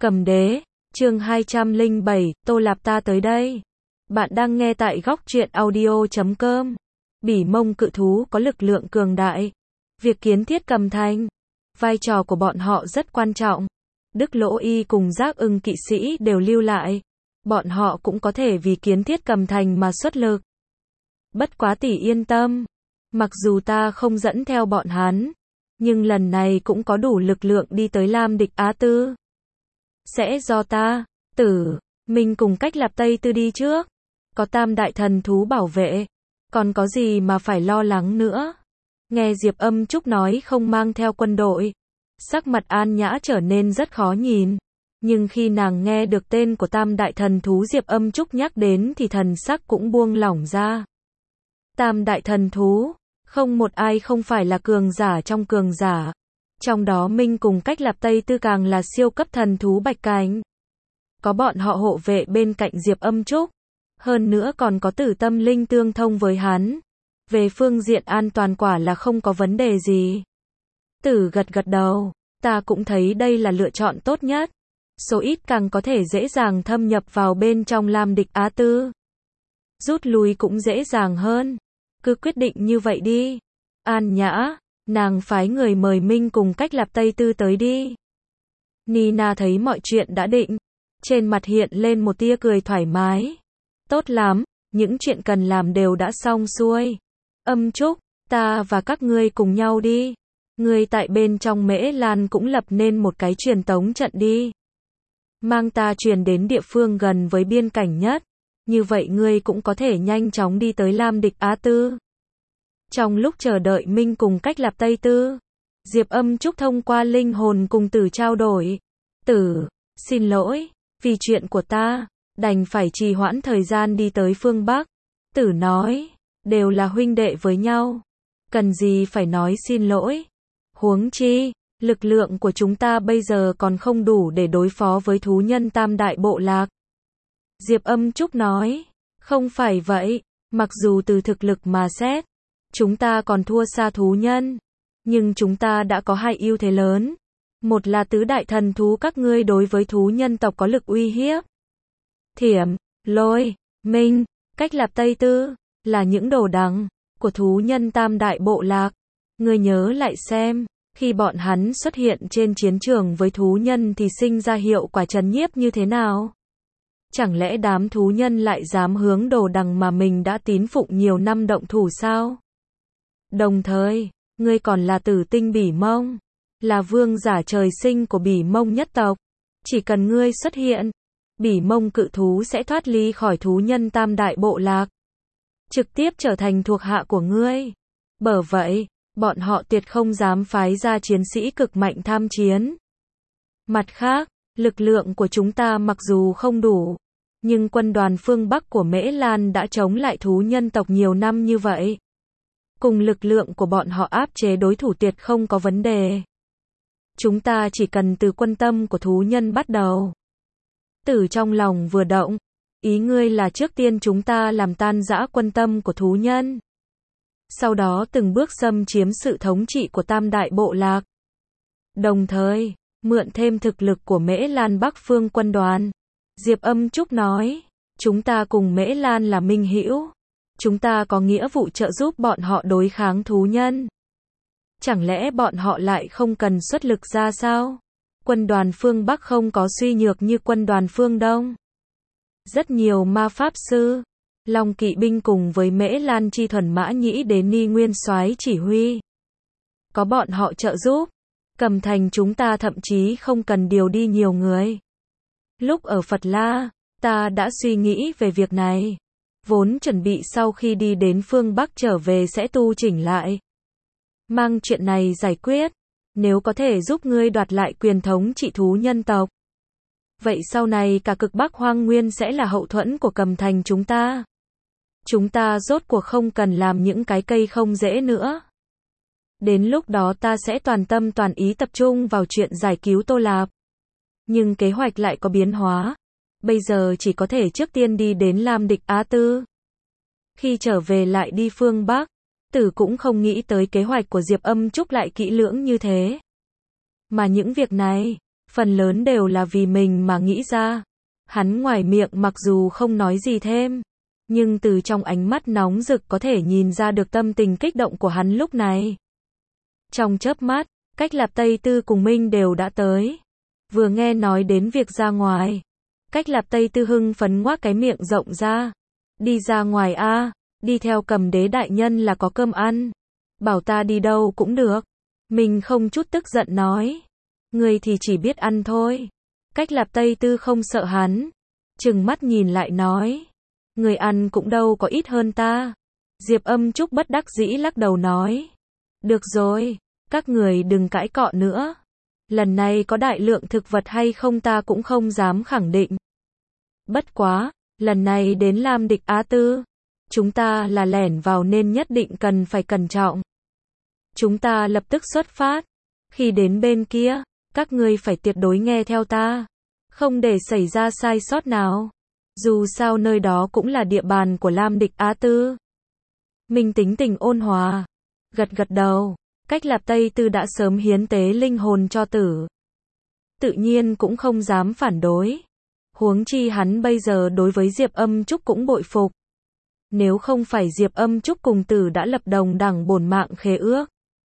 Cầm đế, chương 207, Tô Lạp ta tới đây. Bạn đang nghe tại góc truyện audio.com. Bỉ Mông cự thú có lực lượng cường đại. Việc kiến thiết Cầm Thành, vai trò của bọn họ rất quan trọng. Đức Lỗ Y cùng Giác Ưng kỵ sĩ đều lưu lại. Bọn họ cũng có thể vì kiến thiết Cầm Thành mà xuất lực. Bất quá tỷ yên tâm. Mặc dù ta không dẫn theo bọn hắn, nhưng lần này cũng có đủ lực lượng đi tới Lam Địch Á Tư. Sẽ do ta, Tử, Minh cùng Cách Lạp Tây Tư đi trước. Có tam đại thần thú bảo vệ. Còn có gì mà phải lo lắng nữa. Nghe Diệp Âm Trúc nói không mang theo quân đội. Sắc mặt An Nhã trở nên rất khó nhìn. Nhưng khi nàng nghe được tên của tam đại thần thú Diệp Âm Trúc nhắc đến thì thần sắc cũng buông lỏng ra. Tam đại thần thú, không một ai không phải là cường giả trong cường giả. Trong đó Minh cùng Cách Lạp Tây Tư càng là siêu cấp thần thú bạch cảnh. Có bọn họ hộ vệ bên cạnh Diệp Âm Trúc. Hơn nữa còn có Tử Tâm Linh tương thông với hắn. Về phương diện an toàn quả là không có vấn đề gì. Tử gật gật đầu. Ta cũng thấy đây là lựa chọn tốt nhất. Số ít càng có thể dễ dàng thâm nhập vào bên trong Lam Địch Á Tư. Rút lui cũng dễ dàng hơn. Cứ quyết định như vậy đi. An Nhã, nàng phái người mời Minh cùng Cách Lạp Tây Tư tới đi. Nina thấy mọi chuyện đã định. Trên mặt hiện lên một tia cười thoải mái. Tốt lắm, những chuyện cần làm đều đã xong xuôi. Âm Trúc, ta và các ngươi cùng nhau đi. Ngươi tại bên trong Mễ Lan cũng lập nên một cái truyền tống trận đi. Mang ta truyền đến địa phương gần với biên cảnh nhất. Như vậy ngươi cũng có thể nhanh chóng đi tới Lam Địch Á Tư. Trong lúc chờ đợi Minh cùng Cách Lạp Tây Tư, Diệp Âm Trúc thông qua linh hồn cùng Tử trao đổi. Tử, xin lỗi, vì chuyện của ta, đành phải trì hoãn thời gian đi tới phương Bắc. Tử nói, đều là huynh đệ với nhau. Cần gì phải nói xin lỗi. Huống chi, lực lượng của chúng ta bây giờ còn không đủ để đối phó với thú nhân tam đại bộ lạc. Diệp Âm Trúc nói, không phải vậy, mặc dù từ thực lực mà xét, chúng ta còn thua xa thú nhân, nhưng chúng ta đã có hai ưu thế lớn. Một là tứ đại thần thú các ngươi đối với thú nhân tộc có lực uy hiếp. Thiểm, Lôi, Minh, Cách Lạp Tây Tư, là những đồ đằng của thú nhân tam đại bộ lạc. Ngươi nhớ lại xem, khi bọn hắn xuất hiện trên chiến trường với thú nhân thì sinh ra hiệu quả trấn nhiếp như thế nào? Chẳng lẽ đám thú nhân lại dám hướng đồ đằng mà mình đã tín phụng nhiều năm động thủ sao? Đồng thời, ngươi còn là tử tinh Bỉ Mông, là vương giả trời sinh của Bỉ Mông nhất tộc. Chỉ cần ngươi xuất hiện, Bỉ Mông cự thú sẽ thoát ly khỏi thú nhân tam đại bộ lạc, trực tiếp trở thành thuộc hạ của ngươi. Bởi vậy, bọn họ tuyệt không dám phái ra chiến sĩ cực mạnh tham chiến. Mặt khác, lực lượng của chúng ta mặc dù không đủ, nhưng quân đoàn phương Bắc của Mễ Lan đã chống lại thú nhân tộc nhiều năm như vậy. Cùng lực lượng của bọn họ áp chế đối thủ tuyệt không có vấn đề. Chúng ta chỉ cần từ quân tâm của thú nhân bắt đầu. Tử trong lòng vừa động. Ý ngươi là trước tiên chúng ta làm tan rã quân tâm của thú nhân. Sau đó từng bước xâm chiếm sự thống trị của tam đại bộ lạc. Đồng thời, mượn thêm thực lực của Mễ Lan Bắc phương quân đoàn. Diệp Âm Trúc nói, chúng ta cùng Mễ Lan là minh hữu. Chúng ta có nghĩa vụ trợ giúp bọn họ đối kháng thú nhân. Chẳng lẽ bọn họ lại không cần xuất lực ra sao? Quân đoàn phương Bắc không có suy nhược như quân đoàn phương Đông. Rất nhiều ma pháp sư, Long kỵ binh cùng với Mễ Lan chi thuần mã nhĩ đến Ni Nguyên Soái chỉ huy. Có bọn họ trợ giúp, Cầm Thành chúng ta thậm chí không cần điều đi nhiều người. Lúc ở Phật La, ta đã suy nghĩ về việc này. Vốn chuẩn bị sau khi đi đến phương Bắc trở về sẽ tu chỉnh lại. Mang chuyện này giải quyết. Nếu có thể giúp ngươi đoạt lại quyền thống trị thú nhân tộc. Vậy sau này cả cực Bắc Hoang Nguyên sẽ là hậu thuẫn của Cầm Thành chúng ta. Chúng ta rốt cuộc không cần làm những cái cây không dễ nữa. Đến lúc đó ta sẽ toàn tâm toàn ý tập trung vào chuyện giải cứu Tô Lạp. Nhưng kế hoạch lại có biến hóa. Bây giờ chỉ có thể trước tiên đi đến Lam Địch Á Tư. Khi trở về lại đi phương Bắc, Tử cũng không nghĩ tới kế hoạch của Diệp Âm Trúc lại kỹ lưỡng như thế. Mà những việc này, phần lớn đều là vì mình mà nghĩ ra. Hắn ngoài miệng mặc dù không nói gì thêm, nhưng từ trong ánh mắt nóng rực có thể nhìn ra được tâm tình kích động của hắn lúc này. Trong chớp mắt, Cách Lạp Tây Tư cùng Minh đều đã tới. Vừa nghe nói đến việc ra ngoài, Cách Lạp Tây Tư hưng phấn ngoác cái miệng rộng ra. Đi ra ngoài a, đi theo Cầm Đế đại nhân là có cơm ăn. Bảo ta đi đâu cũng được. Mình không chút tức giận nói. Người thì chỉ biết ăn thôi. Cách Lạp Tây Tư không sợ hắn. Trừng mắt nhìn lại nói. Người ăn cũng đâu có ít hơn ta. Diệp Âm Trúc bất đắc dĩ lắc đầu nói. Được rồi, các người đừng cãi cọ nữa. Lần này có đại lượng thực vật hay không ta cũng không dám khẳng định. Bất quá, lần này đến Lam Địch Á Tư, chúng ta là lẻn vào nên nhất định cần phải cẩn trọng. Chúng ta lập tức xuất phát. Khi đến bên kia, các ngươi phải tuyệt đối nghe theo ta. Không để xảy ra sai sót nào. Dù sao nơi đó cũng là địa bàn của Lam Địch Á Tư. Mình tính tình ôn hòa. Gật gật đầu. Cách Lạp Tây Tư đã sớm hiến tế linh hồn cho Tử. Tự nhiên cũng không dám phản đối. Huống chi hắn bây giờ đối với Diệp Âm Trúc cũng bội phục. Nếu không phải Diệp Âm Trúc cùng Tử đã lập đồng đẳng bổn mạng khế ước,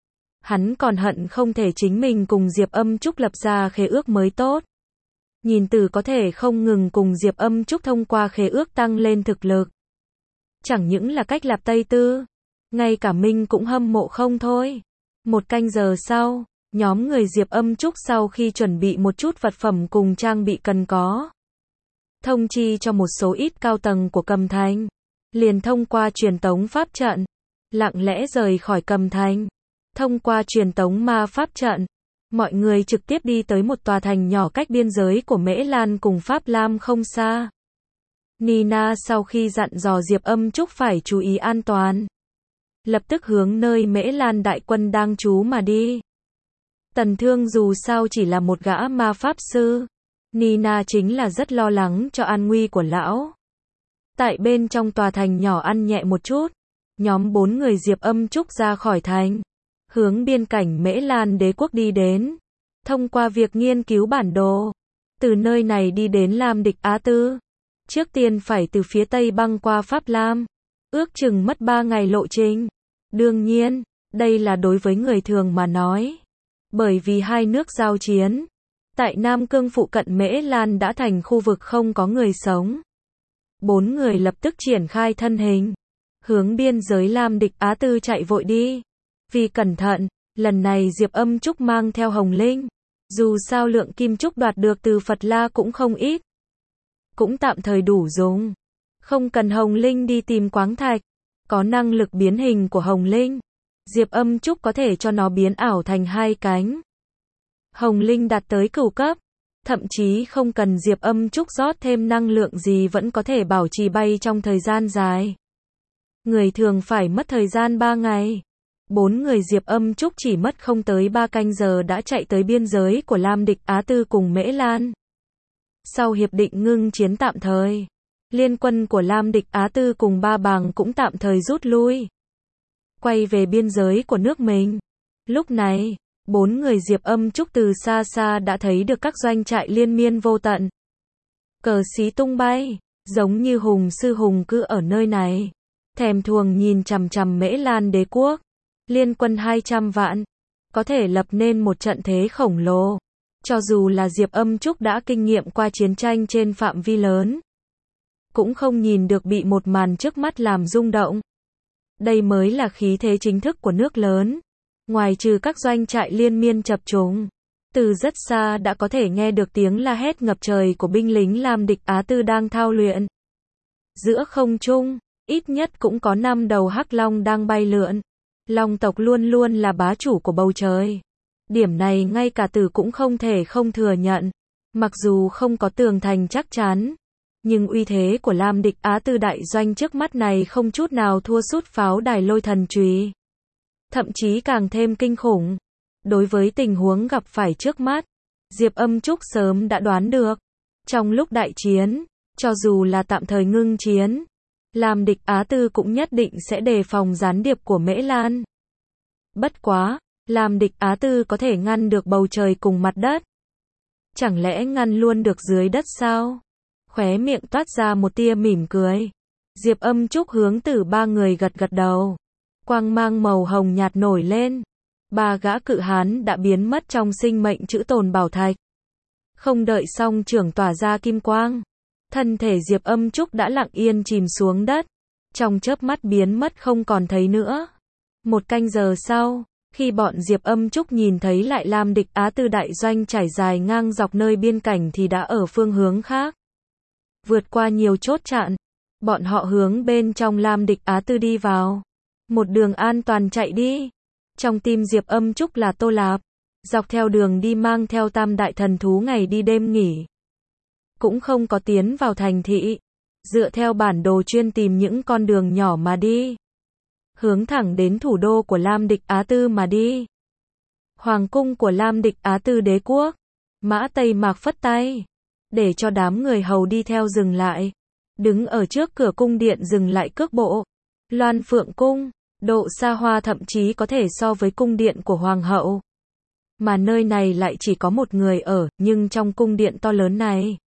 hắn còn hận không thể chính mình cùng Diệp Âm Trúc lập ra khế ước mới tốt. Nhìn Tử có thể không ngừng cùng Diệp Âm Trúc thông qua khế ước tăng lên thực lực. Chẳng những là Cách Lạp Tây Tư, ngay cả Minh cũng hâm mộ không thôi. 1 canh giờ sau, nhóm người Diệp Âm Trúc sau khi chuẩn bị một chút vật phẩm cùng trang bị cần có, thông chi cho một số ít cao tầng của Cầm Thành, liền thông qua truyền tống pháp trận, lặng lẽ rời khỏi Cầm Thành. Thông qua truyền tống ma pháp trận, mọi người trực tiếp đi tới một tòa thành nhỏ cách biên giới của Mễ Lan cùng Pháp Lam không xa. Nina sau khi dặn dò Diệp Âm Trúc phải chú ý an toàn, lập tức hướng nơi Mễ Lan đại quân đang trú mà đi. Tần Thương dù sao chỉ là một gã ma pháp sư, Nina chính là rất lo lắng cho an nguy của lão. Tại bên trong tòa thành nhỏ ăn nhẹ một chút, nhóm 4 người Diệp Âm Trúc ra khỏi thành, hướng biên cảnh Mễ Lan đế quốc đi đến. Thông qua việc nghiên cứu bản đồ, từ nơi này đi đến Lam Địch Á Tư, trước tiên phải từ phía tây băng qua Pháp Lam, ước chừng mất 3 ngày lộ trình. Đương nhiên, đây là đối với người thường mà nói. Bởi vì hai nước giao chiến, tại Nam Cương phụ cận Mễ Lan đã thành khu vực không có người sống. 4 người lập tức triển khai thân hình, hướng biên giới Lam Địch Á Tư chạy vội đi. Vì cẩn thận, lần này Diệp Âm Trúc mang theo Hồng Linh. Dù sao lượng kim trúc đoạt được từ Phật La cũng không ít, cũng tạm thời đủ dùng. Không cần Hồng Linh đi tìm quáng thạch. Có năng lực biến hình của Hồng Linh, Diệp Âm Trúc có thể cho nó biến ảo thành 2 cánh. Hồng Linh đạt tới cửu cấp, thậm chí không cần Diệp Âm Trúc rót thêm năng lượng gì vẫn có thể bảo trì bay trong thời gian dài. Người thường phải mất thời gian 3 ngày. 4 người Diệp Âm Trúc chỉ mất không tới 3 canh giờ đã chạy tới biên giới của Lam Địch Á Tư cùng Mễ Lan. Sau hiệp định ngưng chiến tạm thời, liên quân của Lam Địch Á Tư cùng Ba Bàng cũng tạm thời rút lui, quay về biên giới của nước mình. Lúc này, 4 người Diệp Âm Trúc từ xa xa đã thấy được các doanh trại liên miên vô tận. Cờ xí tung bay, giống như hùng sư hùng cư ở nơi này. Thèm thuồng nhìn chằm chằm Mễ Lan đế quốc. Liên quân 200 vạn, có thể lập nên một trận thế khổng lồ. Cho dù là Diệp Âm Trúc đã kinh nghiệm qua chiến tranh trên phạm vi lớn, cũng không nhìn được bị một màn trước mắt làm rung động. Đây mới là khí thế chính thức của nước lớn. Ngoài trừ các doanh trại liên miên chập trùng, từ rất xa đã có thể nghe được tiếng la hét ngập trời của binh lính Lam Địch Á Tư đang thao luyện. Giữa không trung, ít nhất cũng có 5 đầu hắc long đang bay lượn. Long tộc luôn luôn là bá chủ của bầu trời. Điểm này ngay cả Tử cũng không thể không thừa nhận. Mặc dù không có tường thành chắc chắn, nhưng uy thế của Lam Địch Á Tư đại doanh trước mắt này không chút nào thua sút pháo đài Lôi Thần Chùy. Thậm chí càng thêm kinh khủng. Đối với tình huống gặp phải trước mắt, Diệp Âm Trúc sớm đã đoán được. Trong lúc đại chiến, cho dù là tạm thời ngưng chiến, Lam Địch Á Tư cũng nhất định sẽ đề phòng gián điệp của Mễ Lan. Bất quá, Lam Địch Á Tư có thể ngăn được bầu trời cùng mặt đất. Chẳng lẽ ngăn luôn được dưới đất sao? Khóe miệng toát ra một tia mỉm cười. Diệp Âm Trúc hướng Tử ba người gật gật đầu. Quang mang màu hồng nhạt nổi lên. Ba gã cự hán đã biến mất trong sinh mệnh chữ tồn bảo thạch. Không đợi song trưởng tỏa ra kim quang, thân thể Diệp Âm Trúc đã lặng yên chìm xuống đất, trong chớp mắt biến mất không còn thấy nữa. Một canh giờ sau, khi bọn Diệp Âm Trúc nhìn thấy lại Lam Địch Á Tư đại doanh trải dài ngang dọc nơi biên cảnh thì đã ở phương hướng khác. Vượt qua nhiều chốt chặn, bọn họ hướng bên trong Lam Địch Á Tư đi vào. Một đường an toàn chạy đi. Trong tim Diệp Âm Trúc là Tô Lạp, dọc theo đường đi mang theo tam đại thần thú ngày đi đêm nghỉ. Cũng không có tiến vào thành thị, dựa theo bản đồ chuyên tìm những con đường nhỏ mà đi. Hướng thẳng đến thủ đô của Lam Địch Á Tư mà đi. Hoàng cung của Lam Địch Á Tư đế quốc. Mã Tây Mạc phất tay, để cho đám người hầu đi theo dừng lại. Đứng ở trước cửa cung điện dừng lại cước bộ. Loan Phượng Cung, độ xa hoa thậm chí có thể so với cung điện của Hoàng hậu. Mà nơi này lại chỉ có một người ở, nhưng trong cung điện to lớn này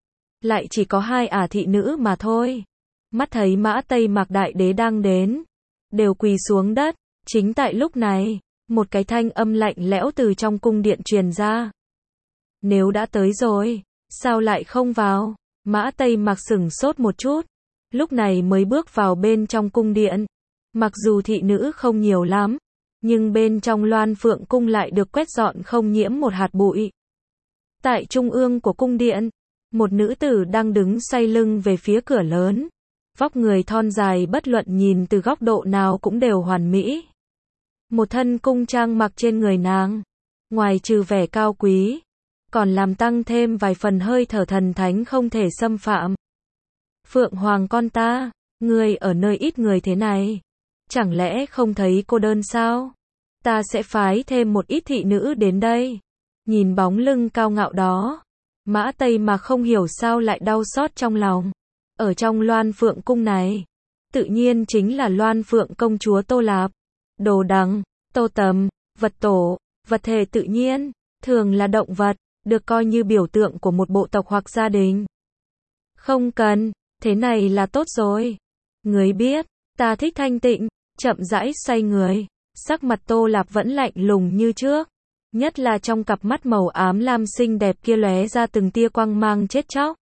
lại chỉ có hai ả thị nữ mà thôi. Mắt thấy Mã Tây Mạc đại đế đang đến, đều quỳ xuống đất. Chính tại lúc này, một cái thanh âm lạnh lẽo từ trong cung điện truyền ra. Nếu đã tới rồi, sao lại không vào? Mã Tây Mạc sửng sốt một chút, lúc này mới bước vào bên trong cung điện. Mặc dù thị nữ không nhiều lắm, nhưng bên trong Loan Phượng Cung lại được quét dọn không nhiễm một hạt bụi. Tại trung ương của cung điện, một nữ tử đang đứng xoay lưng về phía cửa lớn. Vóc người thon dài bất luận nhìn từ góc độ nào cũng đều hoàn mỹ. Một thân cung trang mặc trên người nàng, ngoài trừ vẻ cao quý, còn làm tăng thêm vài phần hơi thở thần thánh không thể xâm phạm. Phượng Hoàng con ta, ngươi ở nơi ít người thế này, chẳng lẽ không thấy cô đơn sao? Ta sẽ phái thêm một ít thị nữ đến đây. Nhìn bóng lưng cao ngạo đó, Mã Tây mà không hiểu sao lại đau xót trong lòng. Ở trong Loan Phượng Cung này, tự nhiên chính là Loan Phượng công chúa Tô Lạp, Đồ Đằng, Tô Tầm, vật tổ, vật thể tự nhiên, thường là động vật, được coi như biểu tượng của một bộ tộc hoặc gia đình. Không cần, thế này là tốt rồi. Người biết, ta thích thanh tịnh. Chậm rãi xoay người, sắc mặt Tô Lạp vẫn lạnh lùng như trước, nhất là trong cặp mắt màu ám lam xinh đẹp kia lóe ra từng tia quang mang chết chóc,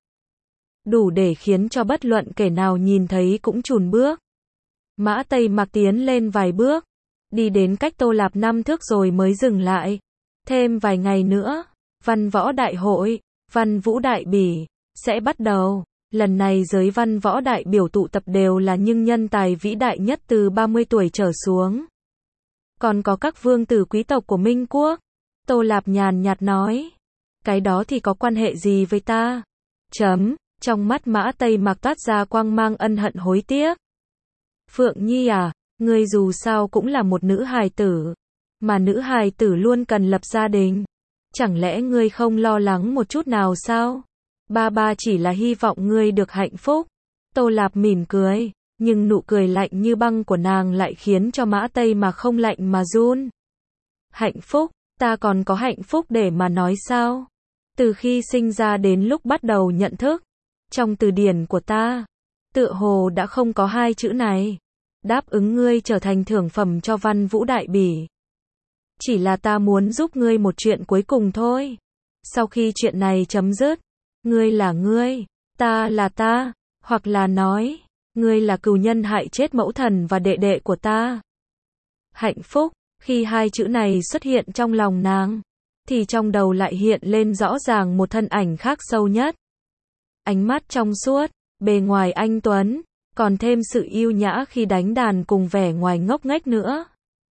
đủ để khiến cho bất luận kẻ nào nhìn thấy cũng chùn bước. Mã Tây Mạc tiến lên vài bước, đi đến cách Tô Lạp 5 thước rồi mới dừng lại. Thêm vài ngày nữa, Văn Võ Đại hội, Văn Vũ Đại bỉ sẽ bắt đầu. Lần này giới văn võ đại biểu tụ tập đều là những nhân tài vĩ đại nhất từ 30 tuổi trở xuống. Còn có các vương tử quý tộc của Minh Quốc. Tô Lạp nhàn nhạt nói. Cái đó thì có quan hệ gì với ta? Trong mắt Mã Tây Mạc toát ra quang mang ân hận hối tiếc. Phượng Nhi à, ngươi dù sao cũng là một nữ hài tử. Mà nữ hài tử luôn cần lập gia đình. Chẳng lẽ ngươi không lo lắng một chút nào sao? Ba chỉ là hy vọng ngươi được hạnh phúc. Tô Lạp mỉm cười, nhưng nụ cười lạnh như băng của nàng lại khiến cho Mã Tây mà không lạnh mà run. Hạnh phúc, ta còn có hạnh phúc để mà nói sao? Từ khi sinh ra đến lúc bắt đầu nhận thức, trong từ điển của ta, tựa hồ đã không có hai chữ này. Đáp ứng ngươi trở thành thưởng phẩm cho Văn Vũ Đại bỉ. Chỉ là ta muốn giúp ngươi một chuyện cuối cùng thôi. Sau khi chuyện này chấm dứt, ngươi là ngươi, ta là ta, hoặc là nói, ngươi là cừu nhân hại chết mẫu thần và đệ đệ của ta. Hạnh phúc, khi hai chữ này xuất hiện trong lòng nàng, thì trong đầu lại hiện lên rõ ràng một thân ảnh khác sâu nhất. Ánh mắt trong suốt, bề ngoài anh tuấn, còn thêm sự yêu nhã khi đánh đàn cùng vẻ ngoài ngốc nghếch nữa.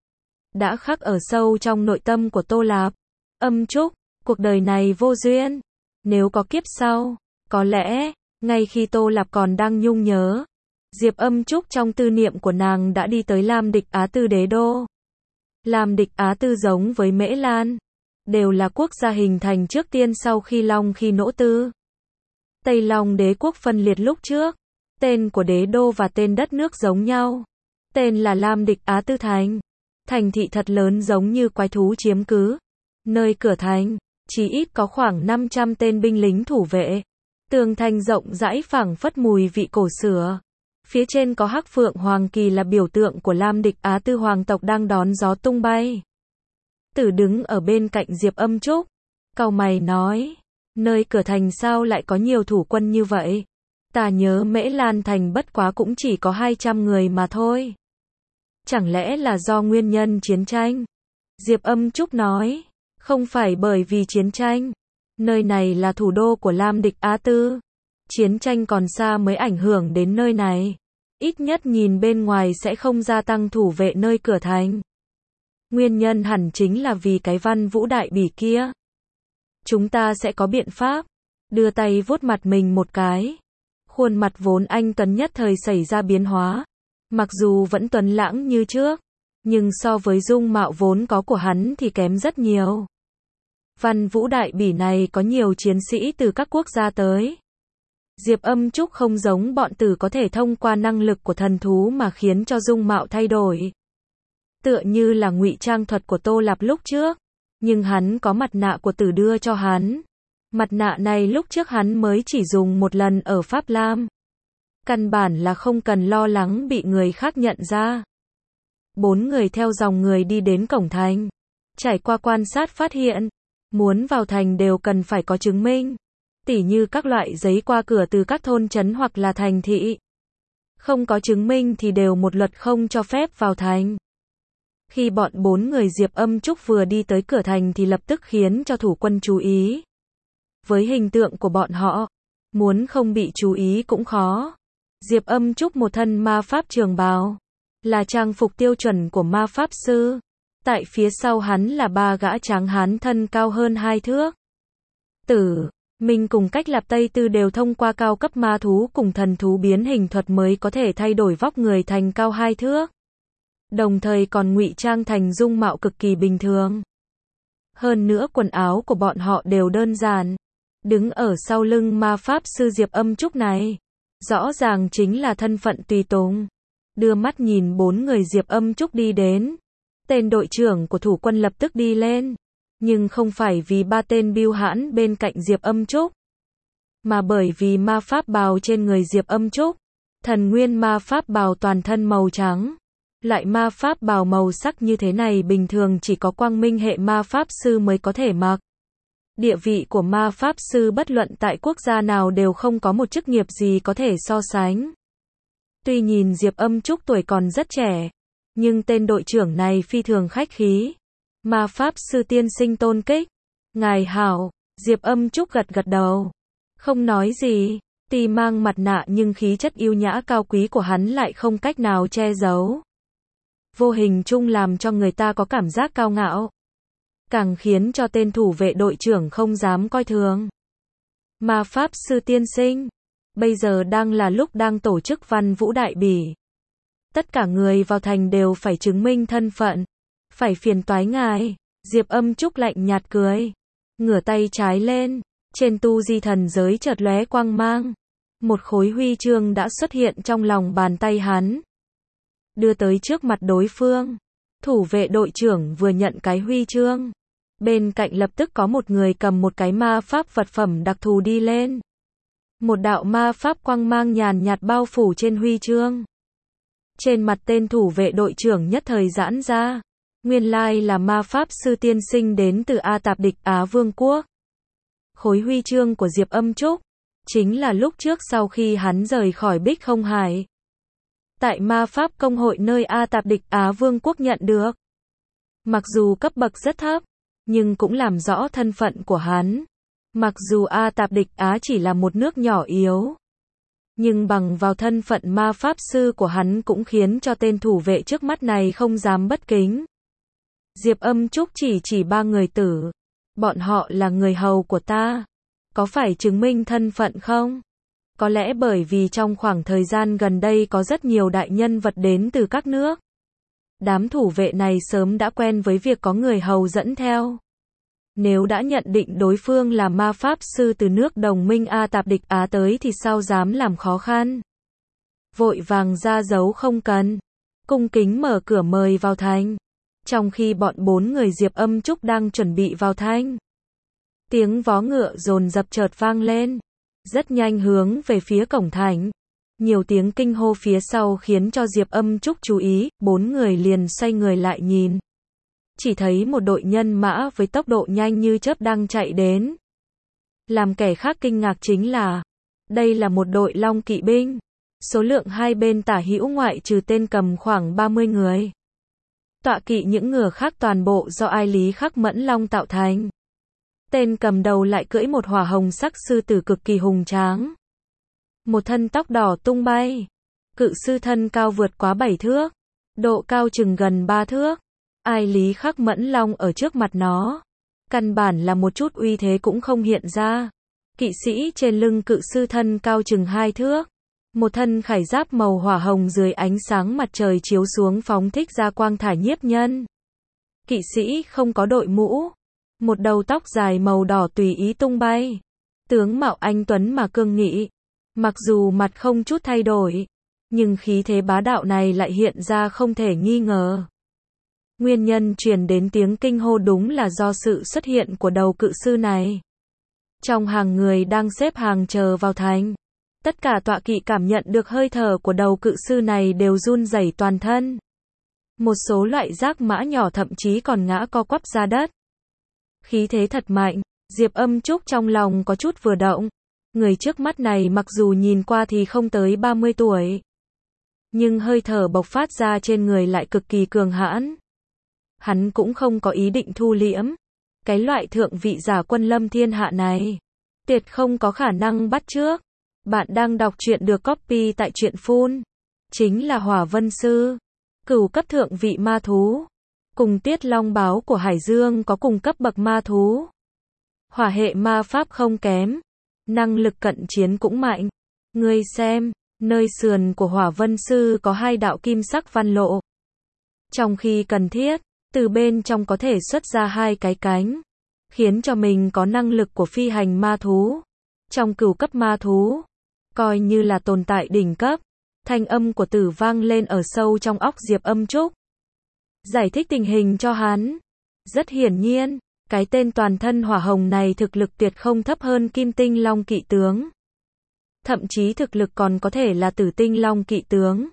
Đã khắc ở sâu trong nội tâm của Tô Lạp. Âm Trúc, cuộc đời này vô duyên. Nếu có kiếp sau, có lẽ, ngay khi Tô Lạp còn đang nhung nhớ, Diệp Âm Trúc trong tư niệm của nàng đã đi tới Lam Địch Á Tư đế đô. Lam Địch Á Tư giống với Mễ Lan, đều là quốc gia hình thành trước tiên sau khi Long khi Nỗ Tư. Tây Long đế quốc phân liệt lúc trước, tên của đế đô và tên đất nước giống nhau. Tên là Lam Địch Á Tư thành. Thành thị thật lớn giống như quái thú chiếm cứ. Nơi cửa thành, Chỉ ít có khoảng 500 tên binh lính thủ vệ. Tường thành rộng rãi phảng phất mùi vị cổ xưa. Phía trên có hắc phượng hoàng kỳ là biểu tượng của Lam Địch Á Tư hoàng tộc đang đón gió tung bay. Tử đứng ở bên cạnh Diệp Âm Trúc, cau mày nói, nơi cửa thành sao lại có nhiều thủ quân như vậy? Ta nhớ Mễ Lan thành bất quá cũng chỉ có 200 người mà thôi. Chẳng lẽ là do nguyên nhân chiến tranh? Diệp Âm Trúc nói, không phải bởi vì chiến tranh. Nơi này là thủ đô của Lam Địch Á Tư. Chiến tranh còn xa mới ảnh hưởng đến nơi này. Ít nhất nhìn bên ngoài sẽ không gia tăng thủ vệ nơi cửa thành. Nguyên nhân hẳn chính là vì cái Văn Vũ Đại Bỉ kia. Chúng ta sẽ có biện pháp. Đưa tay vuốt mặt mình một cái. Khuôn mặt vốn anh tuấn nhất thời xảy ra biến hóa. Mặc dù vẫn tuấn lãng như trước, nhưng so với dung mạo vốn có của hắn thì kém rất nhiều. Văn Vũ Đại Bỉ này có nhiều chiến sĩ từ các quốc gia tới. Diệp Âm Trúc không giống bọn Tử có thể thông qua năng lực của thần thú mà khiến cho dung mạo thay đổi. Tựa như là ngụy trang thuật của Tô Lạp lúc trước. Nhưng hắn có mặt nạ của Tử đưa cho hắn. Mặt nạ này lúc trước hắn mới chỉ dùng một lần ở Pháp Lam. Căn bản là không cần lo lắng bị người khác nhận ra. 4 người theo dòng người đi đến cổng thành. Trải qua quan sát phát hiện, muốn vào thành đều cần phải có chứng minh. Tỉ như các loại giấy qua cửa từ các thôn trấn hoặc là thành thị. Không có chứng minh thì đều một luật không cho phép vào thành. Khi bọn 4 người Diệp Âm Trúc vừa đi tới cửa thành thì lập tức khiến cho thủ quân chú ý. Với hình tượng của bọn họ, muốn không bị chú ý cũng khó. Diệp Âm Trúc một thân ma pháp trường bào, là trang phục tiêu chuẩn của ma pháp sư. Tại phía sau hắn là 3 gã tráng hán thân cao hơn 2 thước. Tử, Minh cùng Cách Lạp Tây Tư đều thông qua cao cấp ma thú cùng thần thú biến hình thuật mới có thể thay đổi vóc người thành cao 2 thước. Đồng thời còn ngụy trang thành dung mạo cực kỳ bình thường. Hơn nữa quần áo của bọn họ đều đơn giản. Đứng ở sau lưng ma pháp sư Diệp Âm Trúc này, rõ ràng chính là thân phận tùy tùng. Đưa mắt nhìn 4 người Diệp Âm Trúc đi đến. Tên đội trưởng của thủ quân lập tức đi lên. Nhưng không phải vì 3 tên bưu hãn bên cạnh Diệp Âm Trúc, mà bởi vì ma pháp bào trên người Diệp Âm Trúc. Thần nguyên ma pháp bào toàn thân màu trắng. Loại ma pháp bào màu sắc như thế này bình thường chỉ có quang minh hệ ma pháp sư mới có thể mặc. Địa vị của ma pháp sư bất luận tại quốc gia nào đều không có một chức nghiệp gì có thể so sánh. Tuy nhìn Diệp Âm Trúc tuổi còn rất trẻ, nhưng tên đội trưởng này phi thường khách khí. Ma pháp sư tiên sinh tôn kính. Ngài hảo. Diệp Âm Trúc gật gật đầu. Không nói gì. Tuy mang mặt nạ nhưng khí chất yêu nhã cao quý của hắn lại không cách nào che giấu. Vô hình chung làm cho người ta có cảm giác cao ngạo. Càng khiến cho tên thủ vệ đội trưởng không dám coi thường. Ma pháp sư tiên sinh. Bây giờ đang là lúc đang tổ chức Văn Vũ Đại Bỉ. Tất cả người vào thành đều phải chứng minh thân phận. Phải phiền toái ngài. Diệp Âm Trúc lạnh nhạt cười. Ngửa tay trái lên. Trên tu di thần giới chợt lóe quang mang. Một khối huy chương đã xuất hiện trong lòng bàn tay hắn. Đưa tới trước mặt đối phương. Thủ vệ đội trưởng vừa nhận cái huy chương. Bên cạnh lập tức có một người cầm một cái ma pháp vật phẩm đặc thù đi lên. Một đạo ma pháp quang mang nhàn nhạt bao phủ trên huy chương. Trên mặt tên thủ vệ đội trưởng nhất thời giãn ra. Nguyên lai là ma pháp sư tiên sinh đến từ A Tạp Địch Á Vương quốc. Khối huy chương của Diệp Âm Trúc chính là lúc trước sau khi hắn rời khỏi Bích Không Hải, tại ma pháp công hội nơi A Tạp Địch Á Vương quốc nhận được. Mặc dù cấp bậc rất thấp, nhưng cũng làm rõ thân phận của hắn. Mặc dù A Tạp Địch Á chỉ là một nước nhỏ yếu, nhưng bằng vào thân phận ma pháp sư của hắn cũng khiến cho tên thủ vệ trước mắt này không dám bất kính. Diệp Âm Trúc chỉ 3 người Tử. Bọn họ là người hầu của ta. Có phải chứng minh thân phận không? Có lẽ bởi vì trong khoảng thời gian gần đây có rất nhiều đại nhân vật đến từ các nước. Đám thủ vệ này sớm đã quen với việc có người hầu dẫn theo. Nếu đã nhận định đối phương là ma pháp sư từ nước đồng minh A Tạp Địch Á tới thì sao dám làm khó khăn. Vội vàng ra dấu không cần. Cung kính mở cửa mời vào thành. Trong khi bọn 4 người Diệp Âm Trúc đang chuẩn bị vào thành, Tiếng vó ngựa dồn dập chợt vang lên, rất nhanh hướng về phía cổng thành. Nhiều tiếng kinh hô phía sau khiến cho Diệp Âm Trúc chú ý, 4 người liền xoay người lại nhìn. Chỉ thấy một đội nhân mã với tốc độ nhanh như chớp đang chạy đến. Làm kẻ khác kinh ngạc chính là, đây là một đội long kỵ binh. Số lượng hai bên tả hữu ngoại trừ tên cầm khoảng 30 người. Tọa kỵ những ngựa khác toàn bộ do Ai Lý Khắc Mẫn Long tạo thành. Tên cầm đầu lại cưỡi một hỏa hồng sắc sư tử cực kỳ hùng tráng. Một thân tóc đỏ tung bay. Cự sư thân cao vượt quá 7 thước. Độ cao chừng gần 3 thước. Ai Lý Khắc Mẫn Long ở trước mặt nó. Căn bản là một chút uy thế cũng không hiện ra. Kỵ sĩ trên lưng cự sư thân cao chừng 2 thước. Một thân khải giáp màu hỏa hồng dưới ánh sáng mặt trời chiếu xuống phóng thích ra quang thải nhiếp nhân. Kỵ sĩ không có đội mũ. Một đầu tóc dài màu đỏ tùy ý tung bay. Tướng mạo anh tuấn mà cương nghị. Mặc dù mặt không chút thay đổi, nhưng khí thế bá đạo này lại hiện ra không thể nghi ngờ. Nguyên nhân truyền đến tiếng kinh hô đúng là do sự xuất hiện của đầu cự sư này. Trong hàng người đang xếp hàng chờ vào thành, tất cả tọa kỵ cảm nhận được hơi thở của đầu cự sư này đều run rẩy toàn thân. Một số loại giác mã nhỏ thậm chí còn ngã co quắp ra đất. Khí thế thật mạnh, Diệp Âm Trúc trong lòng có chút vừa động. Người trước mắt này mặc dù nhìn qua thì không tới 30 tuổi, nhưng hơi thở bộc phát ra trên người lại cực kỳ cường hãn. Hắn cũng không có ý định thu liễm. Cái loại thượng vị giả quân lâm thiên hạ này, tuyệt không có khả năng bắt chước. Bạn đang đọc truyện được copy tại truyện phun. Chính là Hỏa Vân Sư, cửu cấp thượng vị ma thú. Cùng Tiết Long Báo của Hải Dương có cùng cấp bậc ma thú. Hỏa hệ ma pháp không kém. Năng lực cận chiến cũng mạnh. Ngươi xem, nơi sườn của Hỏa Vân Sư có 2 đạo kim sắc văn lộ. Trong khi cần thiết, từ bên trong có thể xuất ra 2 cái cánh, khiến cho mình có năng lực của phi hành ma thú. Trong cửu cấp ma thú, coi như là tồn tại đỉnh cấp. Thanh âm của Tử vang lên ở sâu trong óc Diệp Âm Trúc. Giải thích tình hình cho hắn. Rất hiển nhiên, cái tên toàn thân hỏa hồng này thực lực tuyệt không thấp hơn Kim Tinh Long kỵ tướng. Thậm chí thực lực còn có thể là Tử Tinh Long kỵ tướng.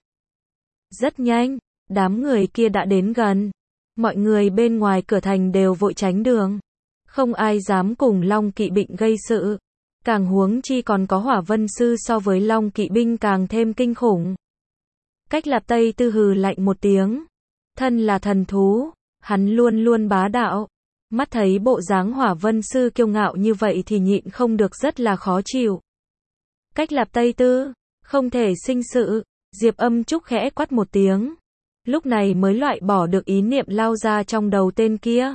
Rất nhanh, đám người kia đã đến gần. Mọi người bên ngoài cửa thành đều vội tránh đường. Không ai dám cùng Long kỵ binh gây sự. Càng huống chi còn có Hỏa Vân Sư so với Long kỵ binh càng thêm kinh khủng. Cách Lạp Tây Tư hừ lạnh một tiếng. Thân là thần thú, hắn luôn luôn bá đạo. Mắt thấy bộ dáng Hỏa Vân Sư kiêu ngạo như vậy thì nhịn không được rất là khó chịu. Cách Lạp Tây Tư, không thể sinh sự. Diệp Âm Trúc khẽ quát một tiếng. Lúc này mới loại bỏ được ý niệm lao ra trong đầu tên kia.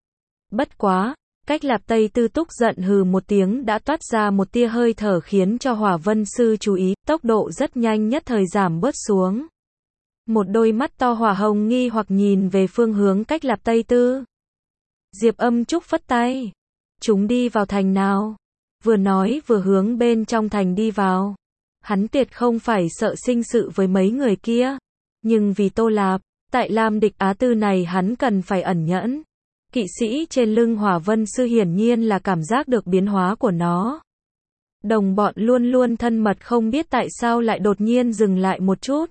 Bất quá, Cách Lạp Tây Tư tức giận hừ một tiếng đã toát ra một tia hơi thở khiến cho Hỏa Vân Sư chú ý, tốc độ rất nhanh nhất thời giảm bớt xuống. Một đôi mắt to hỏa hồng nghi hoặc nhìn về phương hướng Cách Lạp Tây Tư. Diệp Âm Trúc phất tay. Chúng đi vào thành nào. Vừa nói vừa hướng bên trong thành đi vào. Hắn tuyệt không phải sợ sinh sự với mấy người kia. Nhưng vì Tô Lạp, tại Lam Địch Á Tư này hắn cần phải ẩn nhẫn. Kỵ sĩ trên lưng Hỏa Vân Sư hiển nhiên là cảm giác được biến hóa của nó. Đồng bọn luôn luôn thân mật không biết tại sao lại đột nhiên dừng lại một chút.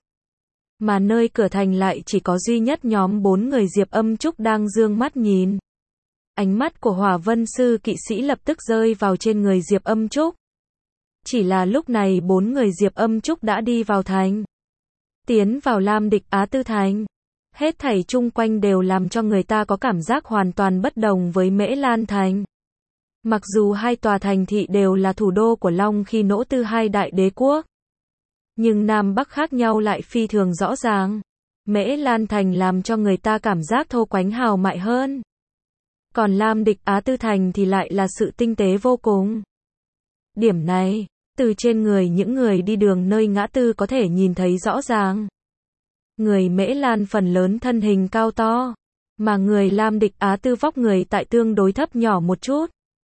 Mà nơi cửa thành lại chỉ có duy nhất nhóm 4 người Diệp Âm Trúc đang dương mắt nhìn. Ánh mắt của Hỏa Vân Sư kỵ sĩ lập tức rơi vào trên người Diệp Âm Trúc. Chỉ là lúc này 4 người Diệp Âm Trúc đã đi vào thành. Tiến vào Lam Địch Á Tư thành. Hết thảy chung quanh đều làm cho người ta có cảm giác hoàn toàn bất đồng với Mễ Lan Thành. Mặc dù hai tòa thành thị đều là thủ đô của Long khi nỗ tư hai đại đế quốc, nhưng Nam Bắc khác nhau lại phi thường rõ ràng. Mễ Lan Thành làm cho người ta cảm giác thô quánh hào mại hơn. Còn Lam Địch Á Tư Thành thì lại là sự tinh tế vô cùng. Điểm này, từ trên người những người đi đường nơi ngã tư có thể nhìn thấy rõ ràng. Người Mễ Lan phần lớn thân hình cao to, mà người Lam Địch Á Tư vóc người tại tương đối thấp nhỏ một chút.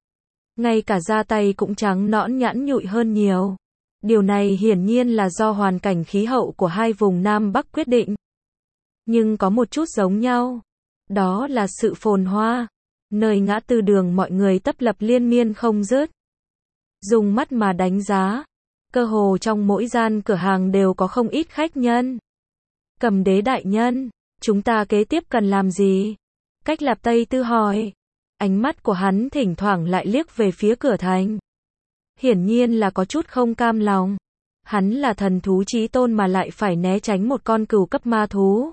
Ngay cả da tay cũng trắng nõn nhẵn nhụi hơn nhiều. Điều này hiển nhiên là do hoàn cảnh khí hậu của hai vùng Nam Bắc quyết định. Nhưng có một chút giống nhau. Đó là sự phồn hoa. nơi ngã tư đường mọi người tấp lập liên miên không dứt. Dùng mắt mà đánh giá, cơ hồ trong mỗi gian cửa hàng đều có không ít khách nhân. Cầm Đế đại nhân, chúng ta kế tiếp cần làm gì? Cách Lạp Tây Tư hỏi. Ánh mắt của hắn thỉnh thoảng lại liếc về phía cửa thành. Hiển nhiên là có chút không cam lòng. Hắn là thần thú chí tôn mà lại phải né tránh một con cừu cấp ma thú.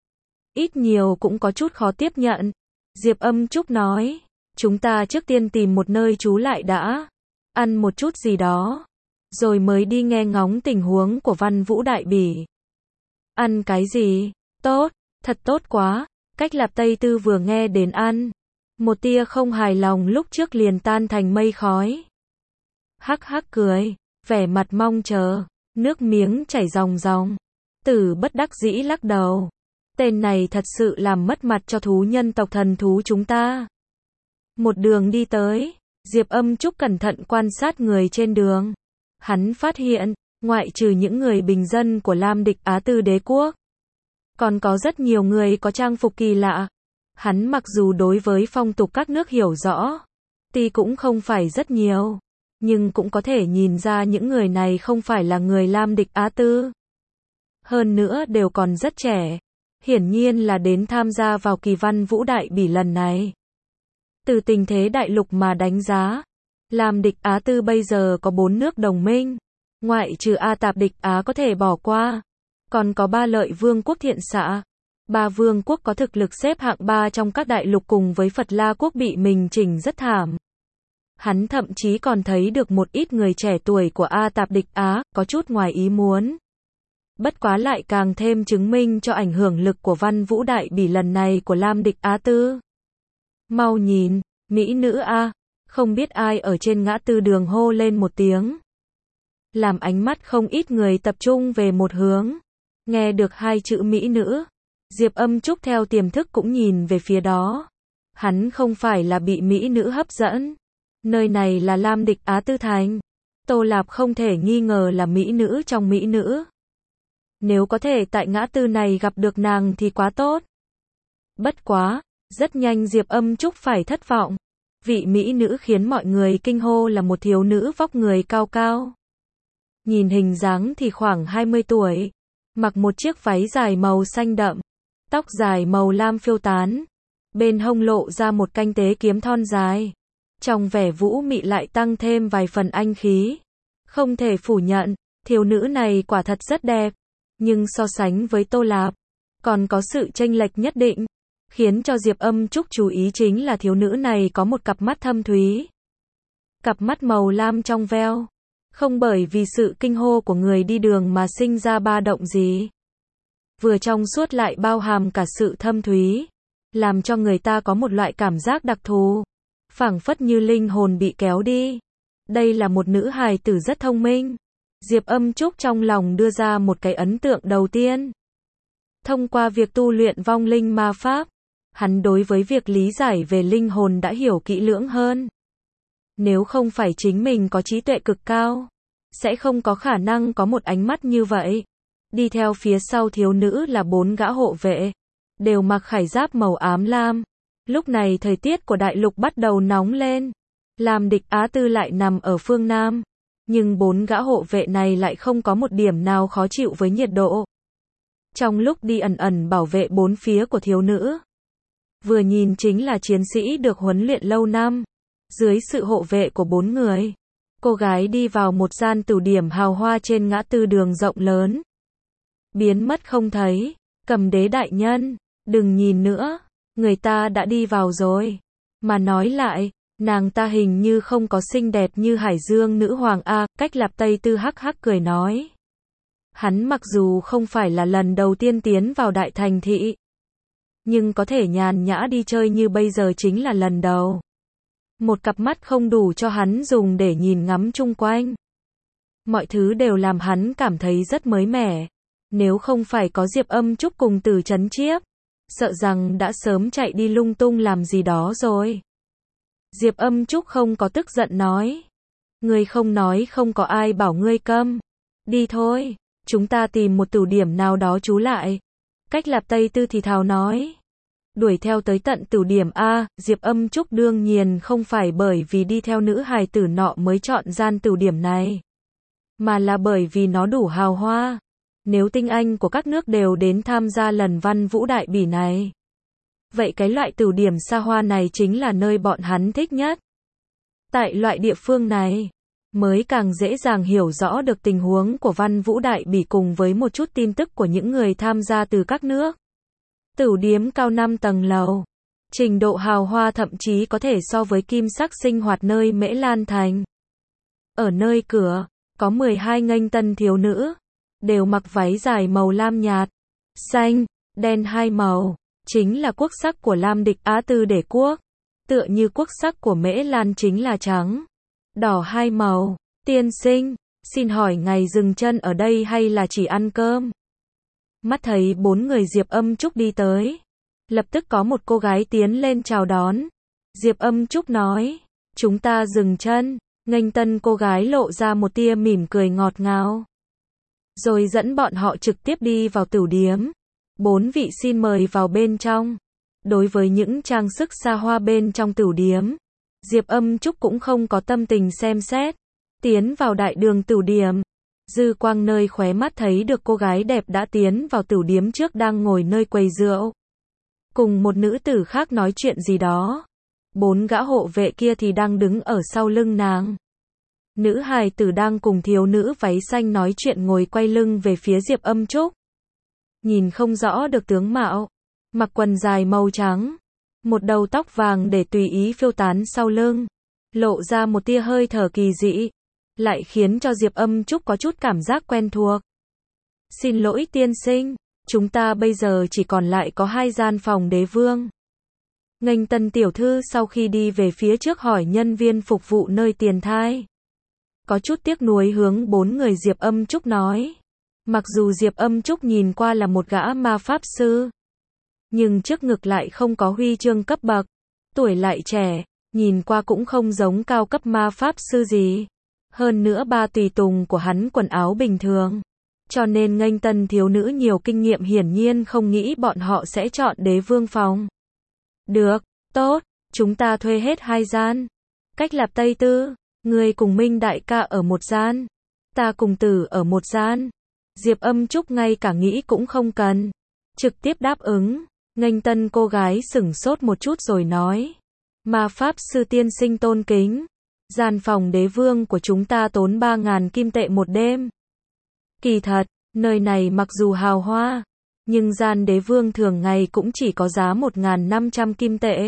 Ít nhiều cũng có chút khó tiếp nhận. Diệp Âm Trúc nói, chúng ta trước tiên tìm một nơi trú lại đã, ăn một chút gì đó, rồi mới đi nghe ngóng tình huống của Văn Vũ Đại Bỉ. Ăn cái gì? Tốt, thật tốt quá. Cách Lạp Tây Tư vừa nghe đến ăn, một tia không hài lòng lúc trước liền tan thành mây khói. Hắc hắc cười, vẻ mặt mong chờ, nước miếng chảy ròng ròng. Tử bất đắc dĩ lắc đầu. Tên này thật sự làm mất mặt cho thú nhân tộc thần thú chúng ta. Một đường đi tới, Diệp Âm Trúc cẩn thận quan sát người trên đường. Hắn phát hiện, ngoại trừ những người bình dân của Lam Địch Á Tư đế quốc, còn có rất nhiều người có trang phục kỳ lạ. Hắn mặc dù đối với phong tục các nước hiểu rõ, tuy cũng không phải rất nhiều, nhưng cũng có thể nhìn ra những người này không phải là người Lam Địch Á Tư. Hơn nữa đều còn rất trẻ. Hiển nhiên là đến tham gia vào kỳ Văn Vũ Đại Bỉ lần này. Từ tình thế đại lục mà đánh giá, Lam Địch Á Tư bây giờ có 4 nước đồng minh, ngoại trừ A Tạp Địch Á có thể bỏ qua, còn có 3 lợi vương quốc thiện xạ. 3 vương quốc có thực lực xếp hạng 3 trong các đại lục cùng với Phật La quốc bị mình chỉnh rất thảm. Hắn thậm chí còn thấy được một ít người trẻ tuổi của A Tạp Địch Á, có chút ngoài ý muốn. Bất quá lại càng thêm chứng minh cho ảnh hưởng lực của Văn Vũ Đại Bỉ lần này của Lam Địch Á Tư. Mau nhìn, mỹ nữ a, không biết ai ở trên ngã tư đường hô lên một tiếng. Làm ánh mắt không ít người tập trung về một hướng. Nghe được 2 chữ mỹ nữ, Diệp Âm Trúc theo tiềm thức cũng nhìn về phía đó. Hắn không phải là bị mỹ nữ hấp dẫn. Nơi này là Lam Địch Á Tư thành. Tô Lạp không thể nghi ngờ là mỹ nữ trong mỹ nữ. Nếu có thể tại ngã tư này gặp được nàng thì quá tốt. Bất quá, rất nhanh Diệp Âm Trúc phải thất vọng. Vị mỹ nữ khiến mọi người kinh hô là một thiếu nữ vóc người cao cao. Nhìn hình dáng thì khoảng 20 tuổi. Mặc một chiếc váy dài màu xanh đậm. Tóc dài màu lam phiêu tán. Bên hông lộ ra một canh tế kiếm thon dài. Trong vẻ vũ mị lại tăng thêm vài phần anh khí. Không thể phủ nhận, thiếu nữ này quả thật rất đẹp. Nhưng so sánh với Tô Lạp, còn có sự chênh lệch nhất định. Khiến cho Diệp Âm Trúc chú ý chính là thiếu nữ này có một cặp mắt thâm thúy. Cặp mắt màu lam trong veo. Không bởi vì sự kinh hô của người đi đường mà sinh ra ba động gì. Vừa trong suốt lại bao hàm cả sự thâm thúy. Làm cho người ta có một loại cảm giác đặc thù. Phảng phất như linh hồn bị kéo đi. Đây là một nữ hài tử rất thông minh. Diệp Âm Trúc trong lòng đưa ra một cái ấn tượng đầu tiên. Thông qua việc tu luyện vong linh ma pháp, hắn đối với việc lý giải về linh hồn đã hiểu kỹ lưỡng hơn. Nếu không phải chính mình có trí tuệ cực cao, sẽ không có khả năng có một ánh mắt như vậy. Đi theo phía sau thiếu nữ là 4 gã hộ vệ, đều mặc khải giáp màu ám lam. Lúc này thời tiết của đại lục bắt đầu nóng lên. Lam Địch Á Tư lại nằm ở phương Nam. Nhưng 4 gã hộ vệ này lại không có một điểm nào khó chịu với nhiệt độ. Trong lúc đi ẩn ẩn bảo vệ 4 phía của thiếu nữ. Vừa nhìn chính là chiến sĩ được huấn luyện lâu năm. Dưới sự hộ vệ của 4 người, cô gái đi vào một gian tửu điểm hào hoa trên ngã tư đường rộng lớn. Biến mất không thấy. Cầm Đế đại nhân, đừng nhìn nữa, người ta đã đi vào rồi. Mà nói lại, nàng ta hình như không có xinh đẹp như Hải Dương nữ hoàng a. Cách Lạp Tây Tư hắc hắc cười nói. Hắn mặc dù không phải là lần đầu tiên tiến vào đại thành thị, nhưng có thể nhàn nhã đi chơi như bây giờ chính là lần đầu. Một cặp mắt không đủ cho hắn dùng để nhìn ngắm chung quanh. Mọi thứ đều làm hắn cảm thấy rất mới mẻ. Nếu không phải có Diệp Âm Trúc cùng Từ Chấn Chiếp, sợ rằng đã sớm chạy đi lung tung làm gì đó rồi. Diệp Âm Trúc không có tức giận nói. Ngươi không nói không có ai bảo ngươi câm. Đi thôi, chúng ta tìm một tửu điểm nào đó trú lại. Cách Lạp Tây Tư thì thào nói. đuổi theo tới tận Tửu Điểm a, Diệp Âm Trúc đương nhiên không phải bởi vì đi theo nữ hài tử nọ mới chọn gian Tửu Điểm này, mà là bởi vì nó đủ hào hoa. Nếu tinh anh của các nước đều đến tham gia lần văn vũ đại bỉ này, vậy cái loại Tửu Điểm xa hoa này chính là nơi bọn hắn thích nhất. Tại loại địa phương này, mới càng dễ dàng hiểu rõ được tình huống của văn vũ đại bỉ cùng với một chút tin tức của những người tham gia từ các nước. Tửu Điếm cao 5 tầng lầu, trình độ hào hoa thậm chí có thể so với kim sắc sinh hoạt nơi Mễ Lan Thành. Ở nơi cửa, có 12 nghênh tân thiếu nữ, đều mặc váy dài màu lam nhạt, xanh, đen hai màu, chính là quốc sắc của Lam Địch Á Tư Đế quốc. Tựa như quốc sắc của Mễ Lan chính là trắng, đỏ hai màu. Tiên sinh, xin hỏi ngài dừng chân ở đây hay là chỉ ăn cơm? Mắt thấy 4 người Diệp Âm Trúc đi tới, lập tức có một cô gái tiến lên chào đón. Diệp Âm Trúc nói, chúng ta dừng chân. Nghênh tân cô gái lộ ra một tia mỉm cười ngọt ngào, rồi dẫn bọn họ trực tiếp đi vào Tửu Điếm. 4 vị xin mời vào bên trong. Đối với những trang sức xa hoa bên trong Tửu Điếm, Diệp Âm Trúc cũng không có tâm tình xem xét. Tiến vào đại đường Tửu Điếm, dư quang nơi khóe mắt thấy được cô gái đẹp đã tiến vào Tửu Điếm trước đang ngồi nơi quầy rượu, cùng một nữ tử khác nói chuyện gì đó. 4 gã hộ vệ kia thì đang đứng ở sau lưng nàng. Nữ hài tử đang cùng thiếu nữ váy xanh nói chuyện ngồi quay lưng về phía Diệp Âm Trúc. Nhìn không rõ được tướng mạo, mặc quần dài màu trắng, một đầu tóc vàng để tùy ý phiêu tán sau lưng, lộ ra một tia hơi thở kỳ dị, lại khiến cho Diệp Âm Trúc có chút cảm giác quen thuộc. Xin lỗi tiên sinh, chúng ta bây giờ chỉ còn lại có 2 gian phòng đế vương. Nghênh tân tiểu thư sau khi đi về phía trước hỏi nhân viên phục vụ nơi tiền thai, có chút tiếc nuối hướng 4 người Diệp Âm Trúc nói. Mặc dù Diệp Âm Trúc nhìn qua là một gã ma pháp sư, nhưng trước ngực lại không có huy chương cấp bậc, tuổi lại trẻ, nhìn qua cũng không giống cao cấp ma pháp sư gì. Hơn nữa ba tùy tùng của hắn quần áo bình thường, cho nên nghênh tân thiếu nữ nhiều kinh nghiệm hiển nhiên không nghĩ bọn họ sẽ chọn đế vương phòng. Được, tốt, chúng ta thuê hết 2 gian. Cách Lạp Tây Tư, người cùng Minh đại ca ở một gian, ta cùng Tử ở một gian. Diệp Âm Trúc ngay cả nghĩ cũng không cần, trực tiếp đáp ứng. Nghênh tân cô gái sửng sốt một chút rồi nói, ma pháp sư tiên sinh tôn kính, gian phòng đế vương của chúng ta tốn 3.000 kim tệ một đêm. Kỳ thật, nơi này mặc dù hào hoa, nhưng gian đế vương thường ngày cũng chỉ có giá 1.500 kim tệ.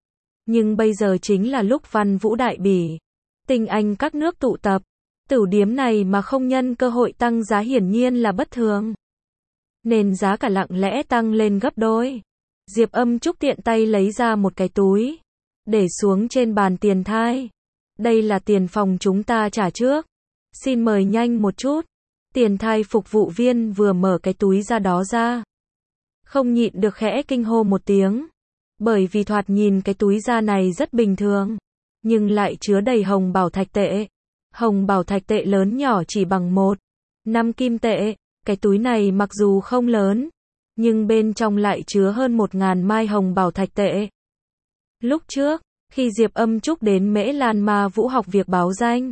Nhưng bây giờ chính là lúc văn vũ đại bỉ, tinh anh các nước tụ tập, Tửu Điếm này mà không nhân cơ hội tăng giá hiển nhiên là bất thường. Nên giá cả lặng lẽ tăng lên gấp đôi. Diệp Âm Trúc tiện tay lấy ra một cái túi, để xuống trên bàn tiền thai. Đây là tiền phòng chúng ta trả trước. Xin mời nhanh một chút. Tiền thai phục vụ viên vừa mở cái túi ra đó ra, không nhịn được khẽ kinh hô một tiếng. Bởi vì thoạt nhìn cái túi da này rất bình thường, nhưng lại chứa đầy hồng bảo thạch tệ. Hồng bảo thạch tệ lớn nhỏ chỉ bằng 1/5 kim tệ. Cái túi này mặc dù không lớn, nhưng bên trong lại chứa hơn 1.000 mai hồng bảo thạch tệ. Lúc trước, khi Diệp Âm Trúc đến Mễ Lan Ma Vũ học việc báo danh,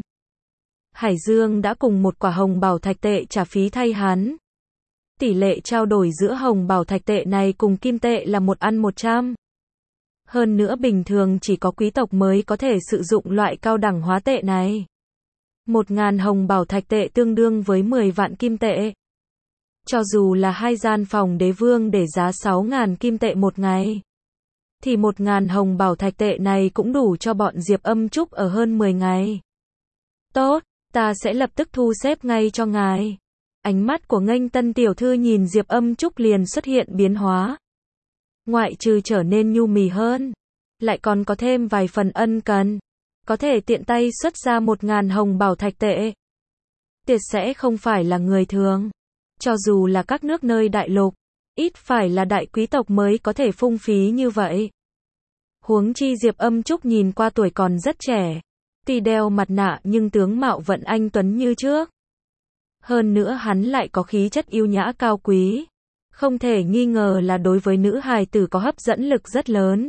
Hải Dương đã cùng một quả hồng bảo thạch tệ trả phí thay hắn. Tỷ lệ trao đổi giữa hồng bảo thạch tệ này cùng kim tệ là 1:100. Hơn nữa bình thường chỉ có quý tộc mới có thể sử dụng loại cao đẳng hóa tệ này. 1.000 hồng bảo thạch tệ tương đương với 10 vạn kim tệ. Cho dù là 2 gian phòng đế vương để giá 6.000 kim tệ một ngày, thì 1.000 hồng bảo thạch tệ này cũng đủ cho bọn Diệp Âm Trúc ở hơn 10 ngày. Tốt, ta sẽ lập tức thu xếp ngay cho ngài. Ánh mắt của nghênh tân tiểu thư nhìn Diệp Âm Trúc liền xuất hiện biến hóa. Ngoại trừ trở nên nhu mì hơn, lại còn có thêm vài phần ân cần. Có thể tiện tay xuất ra 1.000 hồng bảo thạch tệ. Tuyệt sẽ không phải là người thường. Cho dù là các nước nơi đại lục, ít phải là đại quý tộc mới có thể phung phí như vậy. Huống chi Diệp Âm Trúc nhìn qua tuổi còn rất trẻ, tuy đeo mặt nạ nhưng tướng mạo vẫn anh tuấn như trước. Hơn nữa hắn lại có khí chất yêu nhã cao quý, Không thể nghi ngờ là đối với nữ hài tử có hấp dẫn lực rất lớn.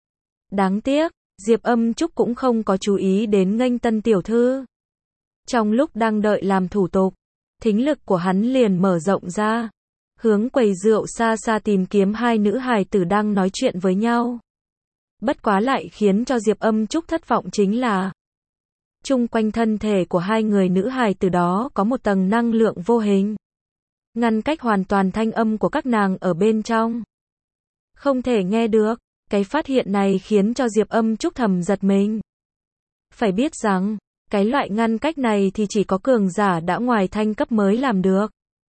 Đáng tiếc, Diệp Âm Trúc cũng không có chú ý đến nghênh tân tiểu thư. Trong lúc đang đợi làm thủ tục, thính lực của hắn liền mở rộng ra, hướng quầy rượu xa xa tìm kiếm hai nữ hài tử đang nói chuyện với nhau. Bất quá lại khiến cho Diệp Âm Trúc thất vọng chính là chung quanh thân thể của hai người nữ hài tử đó có một tầng năng lượng vô hình, ngăn cách hoàn toàn thanh âm của các nàng ở bên trong. Không thể nghe được. Cái phát hiện này khiến cho Diệp Âm Trúc thầm giật mình. Phải biết rằng, cái loại ngăn cách này thì chỉ có cường giả đã ngoài thanh cấp mới làm được.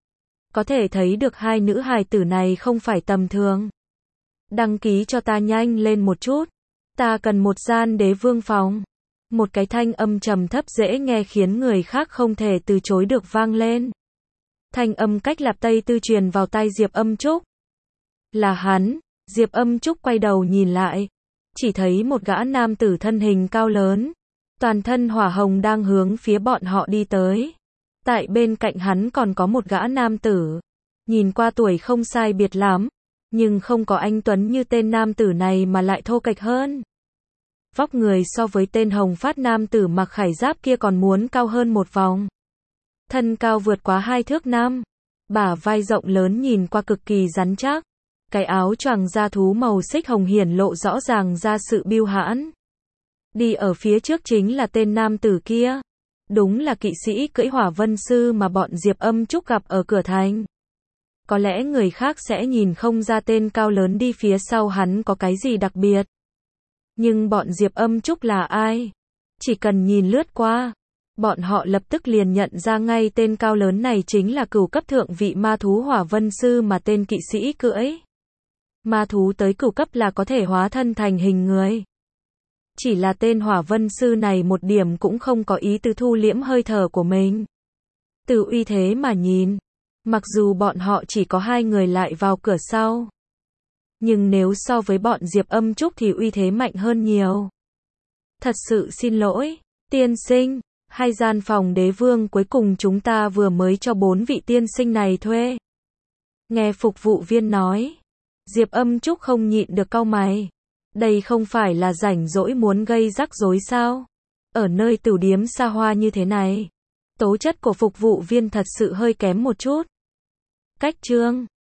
Có thể thấy được hai nữ hài tử này không phải tầm thường. Đăng ký cho ta nhanh lên một chút. Ta cần một gian đế vương phòng. Một cái thanh âm trầm thấp dễ nghe khiến người khác không thể từ chối được vang lên. Thanh âm cách Lạp Tây Tư truyền vào tai Diệp Âm Trúc. Là hắn. Diệp Âm Trúc quay đầu nhìn lại, chỉ thấy một gã nam tử thân hình cao lớn, toàn thân hỏa hồng đang hướng phía bọn họ đi tới. Tại bên cạnh hắn còn có một gã nam tử, nhìn qua tuổi không sai biệt lắm, nhưng không có anh tuấn như tên nam tử này mà lại thô kệch hơn. Vóc người so với tên hồng phát nam tử mặc khải giáp kia còn muốn cao hơn một vòng. Thân cao vượt quá 2 thước 5, bả vai rộng lớn nhìn qua cực kỳ rắn chắc. Cái áo choàng da thú màu xích hồng hiển lộ rõ ràng ra sự bưu hãn. Đi ở phía trước chính là tên nam tử kia. Đúng là kỵ sĩ cưỡi hỏa vân sư mà bọn Diệp Âm Trúc gặp ở cửa thành. Có lẽ người khác sẽ nhìn không ra tên cao lớn đi phía sau hắn có cái gì đặc biệt. Nhưng bọn Diệp Âm Trúc là ai? Chỉ cần nhìn lướt qua, bọn họ lập tức liền nhận ra ngay tên cao lớn này chính là cửu cấp thượng vị ma thú hỏa vân sư mà tên kỵ sĩ cưỡi. Ma thú tới cửu cấp là có thể hóa thân thành hình người. Chỉ là tên hỏa vân sư này một điểm cũng không có ý tứ thu liễm hơi thở của mình. Từ uy thế mà nhìn, mặc dù bọn họ chỉ có 2 người lại vào cửa sau, nhưng nếu so với bọn Diệp Âm Trúc thì uy thế mạnh hơn nhiều. Thật sự xin lỗi, tiên sinh, 2 gian phòng đế vương cuối cùng chúng ta vừa mới cho 4 vị tiên sinh này thuê. Nghe phục vụ viên nói, Diệp Âm Trúc không nhịn được cau mày. Đây không phải là rảnh rỗi muốn gây rắc rối sao? Ở nơi tửu điếm xa hoa như thế này, tố chất của phục vụ viên thật sự hơi kém một chút. Cách chương